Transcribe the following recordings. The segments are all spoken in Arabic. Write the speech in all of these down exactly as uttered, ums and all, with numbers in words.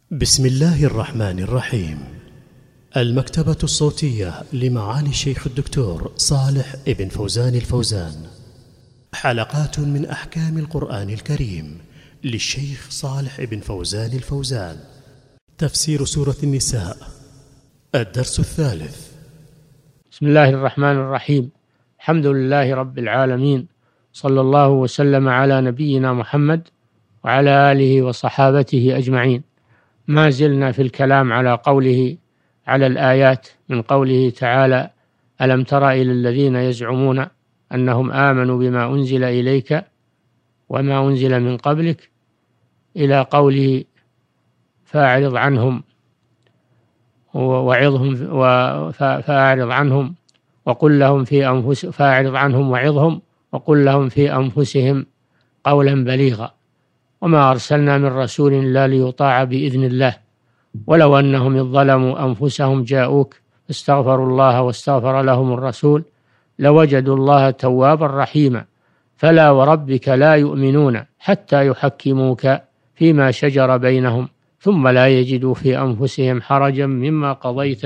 بسم الله الرحمن الرحيم. المكتبة الصوتية لمعالي الشيخ الدكتور صالح ابن فوزان الفوزان، حلقات من أحكام القرآن الكريم للشيخ صالح ابن فوزان الفوزان. تفسير سورة النساء، الدرس الثالث. بسم الله الرحمن الرحيم. الحمد لله رب العالمين، صلى الله وسلم على نبينا محمد وعلى آله وصحابته أجمعين. ما زلنا في الكلام على قوله على الآيات، من قوله تعالى: ألم تر إلى الذين يزعمون أنهم آمنوا بما أنزل إليك وما أنزل من قبلك، إلى قوله: فأعرض عنهم وعظهم فأعرض عنهم وقل لهم في أنفسهم فأعرض عنهم وعظهم وقل لهم في أنفسهم قولا بليغا، وما أرسلنا من رسول إلا ليطاع بإذن الله، ولو أنهم إذ ظلموا أنفسهم جاءوك فاستغفروا الله واستغفر لهم الرسول لوجدوا الله توابا رحيما، فلا وربك لا يؤمنون حتى يحكموك فيما شجر بينهم ثم لا يجدوا في أنفسهم حرجا مما قضيت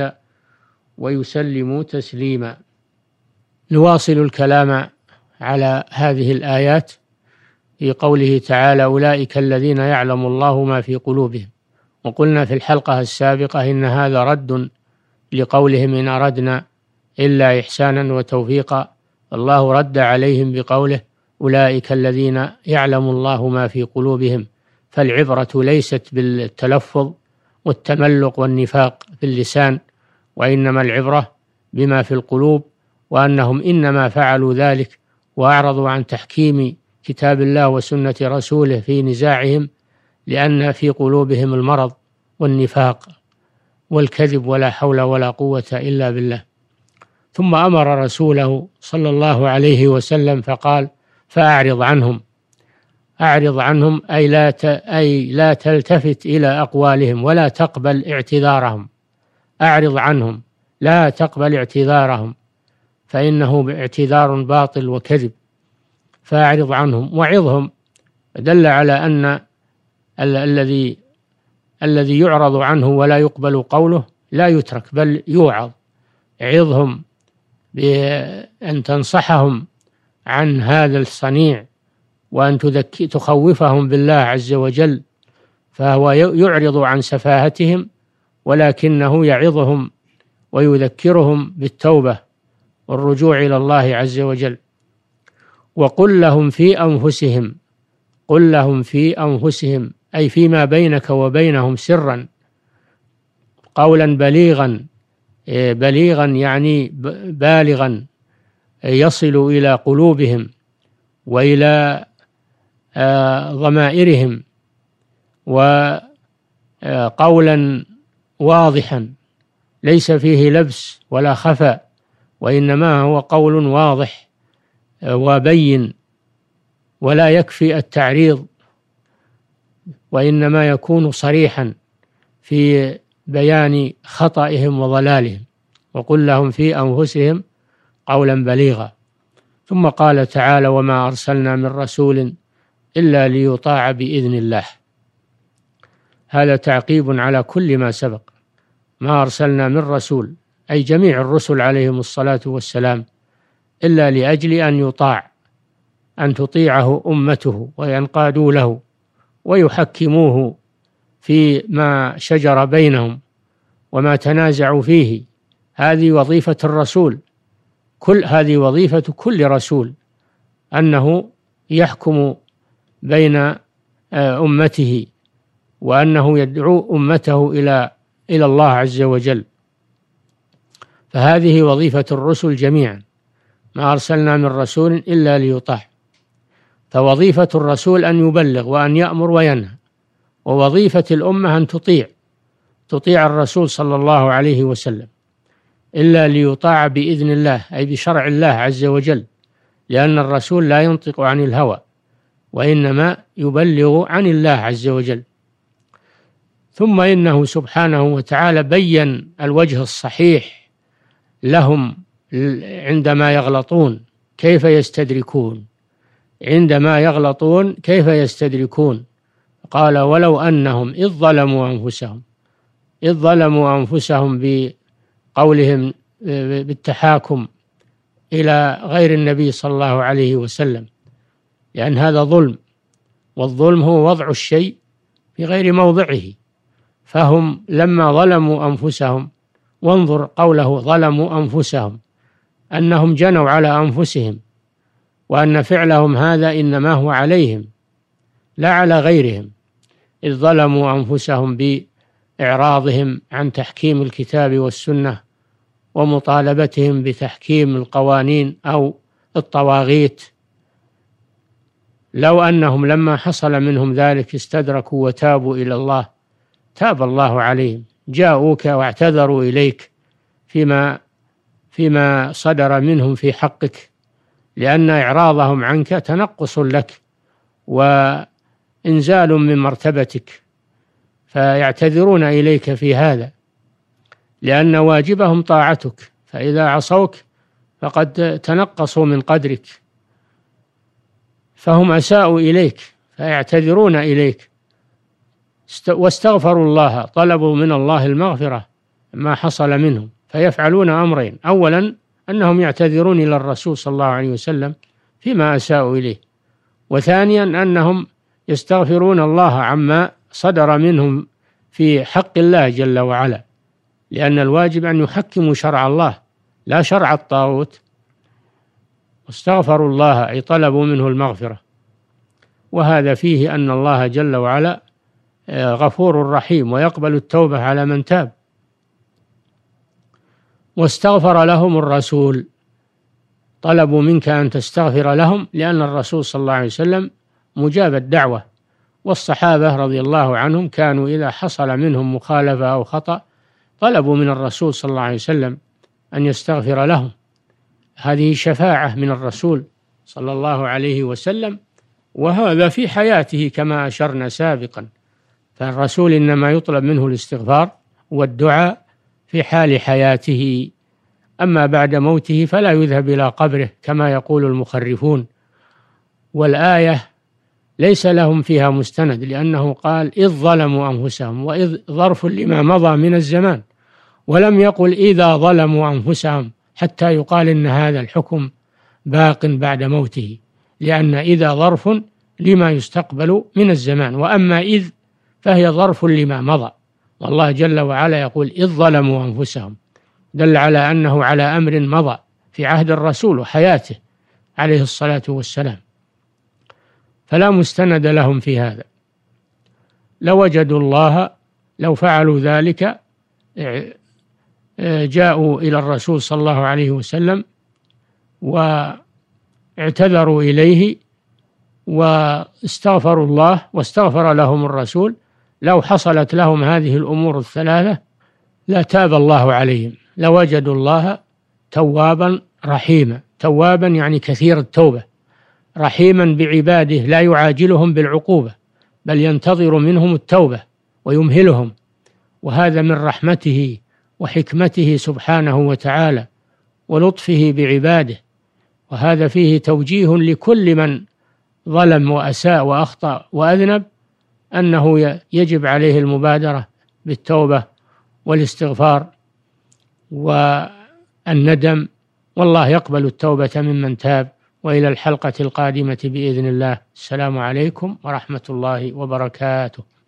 ويسلموا تسليما. نواصل الكلام على هذه الآيات في قوله تعالى: أولئك الذين يعلم الله ما في قلوبهم. وقلنا في الحلقة السابقة إن هذا رد لقولهم إن أردنا إلا إحسانا وتوفيقا، الله رد عليهم بقوله: أولئك الذين يعلم الله ما في قلوبهم. فالعبرة ليست بالتلفظ والتملق والنفاق في اللسان، وإنما العبرة بما في القلوب، وأنهم إنما فعلوا ذلك وأعرضوا عن تحكيم كتاب الله وسنة رسوله في نزاعهم لأن في قلوبهم المرض والنفاق والكذب، ولا حول ولا قوة إلا بالله. ثم أمر رسوله صلى الله عليه وسلم فقال: فأعرض عنهم. أعرض عنهم أي لا أي لا تلتفت إلى أقوالهم ولا تقبل اعتذارهم. أعرض عنهم، لا تقبل اعتذارهم، فإنه اعتذار باطل وكذب. فأعرض عنهم وعظهم، دل على أن ال- الذي الذي يعرض عنه ولا يقبل قوله لا يترك بل يوعظ. عظهم بأن تنصحهم عن هذا الصنيع، وأن تذكي تخوفهم بالله عز وجل، فهو يعرض عن سفاهتهم ولكنه يعظهم ويذكرهم بالتوبة والرجوع إلى الله عز وجل. وقل لهم في أنفسهم، قل لهم في أنفسهم أي فيما بينك وبينهم سرا، قولا بليغا. بليغا يعني بالغا، يصل إلى قلوبهم وإلى ضمائرهم، وقولا واضحا ليس فيه لبس ولا خفاء، وإنما هو قول واضح وبين، ولا يكفي التعريض، وإنما يكون صريحا في بيان خطئهم وضلالهم. وقل لهم في أنفسهم قولا بليغا. ثم قال تعالى: وما أرسلنا من رسول إلا ليطاع بإذن الله. هذا تعقيب على كل ما سبق. ما أرسلنا من رسول أي جميع الرسل عليهم الصلاة والسلام إلا لأجل أن يطاع، أن تطيعه أمته وينقادوا له ويحكموه في ما شجر بينهم وما تنازعوا فيه. هذه وظيفة الرسول، كل هذه وظيفة كل رسول، أنه يحكم بين أمته، وأنه يدعو أمته إلى إلى الله عز وجل. فهذه وظيفة الرسل جميعا. ما أرسلنا من رسول إلا ليطاع. فوظيفة الرسول أن يبلغ وأن يأمر وينهى، ووظيفة الأمة أن تطيع تطيع الرسول صلى الله عليه وسلم، إلا ليطاع بإذن الله أي بشرع الله عز وجل، لأن الرسول لا ينطق عن الهوى وإنما يبلغ عن الله عز وجل. ثم إنه سبحانه وتعالى بين الوجه الصحيح لهم عندما يغلطون كيف يستدركون عندما يغلطون كيف يستدركون قال ولو أنهم إذ ظلموا أنفسهم إذ ظلموا أنفسهم بقولهم بالتحاكم إلى غير النبي صلى الله عليه وسلم، لأن هذا ظلم، والظلم هو وضع الشيء في غير موضعه. فهم لما ظلموا أنفسهم، وانظر قوله ظلموا أنفسهم، أنهم جنوا على أنفسهم، وأن فعلهم هذا إنما هو عليهم لا على غيرهم، إذ ظلموا أنفسهم بإعراضهم عن تحكيم الكتاب والسنة ومطالبتهم بتحكيم القوانين أو الطواغيت. لو أنهم لما حصل منهم ذلك استدركوا وتابوا إلى الله تاب الله عليهم، جاءوك واعتذروا إليك فيما فيما صدر منهم في حقك، لأن إعراضهم عنك تنقص لك وإنزال من مرتبتك، فيعتذرون إليك في هذا، لأن واجبهم طاعتك، فإذا عصوك فقد تنقصوا من قدرك، فهم أساءوا إليك فيعتذرون إليك واستغفروا الله، طلبوا من الله المغفرة ما حصل منهم، فيفعلون أمرين: أولا أنهم يعتذرون إلى الرسول صلى الله عليه وسلم فيما أساءوا إليه، وثانيا أنهم يستغفرون الله عما صدر منهم في حق الله جل وعلا، لأن الواجب أن يحكموا شرع الله لا شرع الطاغوت. واستغفروا الله أي طلبوا منه المغفرة، وهذا فيه أن الله جل وعلا غفور رحيم ويقبل التوبة على من تاب. واستغفر لهم الرسول، طلبوا منك أن تستغفر لهم، لأن الرسول صلى الله عليه وسلم مجاب الدعوة، والصحابة رضي الله عنهم كانوا إذا حصل منهم مخالفة أو خطأ طلبوا من الرسول صلى الله عليه وسلم أن يستغفر لهم. هذه شفاعة من الرسول صلى الله عليه وسلم، وهذا في حياته كما أشرنا سابقا، فالرسول إنما يطلب منه الاستغفار والدعاء في حال حياته، أما بعد موته فلا يذهب إلى قبره كما يقول المخرفون. والآية ليس لهم فيها مستند، لأنه قال إذ ظلموا أنفسهم، وإذ ظرف لما مضى من الزمان، ولم يقل إذا ظلموا أنفسهم حتى يقال إن هذا الحكم باق بعد موته، لأن إذا ظرف لما يستقبل من الزمان، وأما إذ فهي ظرف لما مضى، والله جل وعلا يقول إذ ظلموا أنفسهم، دل على أنه على أمر مضى في عهد الرسول وحياته عليه الصلاة والسلام، فلا مستند لهم في هذا. لوجدوا الله لو فعلوا ذلك جاءوا إلى الرسول صلى الله عليه وسلم واعتذروا إليه واستغفروا الله واستغفر لهم الرسول، لو حصلت لهم هذه الأمور الثلاثة لتاب الله عليهم، لوجدوا الله توابا رحيما. توابا يعني كثير التوبة، رحيما بعباده لا يعاجلهم بالعقوبة بل ينتظر منهم التوبة ويمهلهم، وهذا من رحمته وحكمته سبحانه وتعالى ولطفه بعباده، وهذا فيه توجيه لكل من ظلم وأساء وأخطأ وأذنب، أنه يجب عليه المبادرة بالتوبة والاستغفار والندم، والله يقبل التوبة ممن تاب. وإلى الحلقة القادمة بإذن الله. السلام عليكم ورحمة الله وبركاته.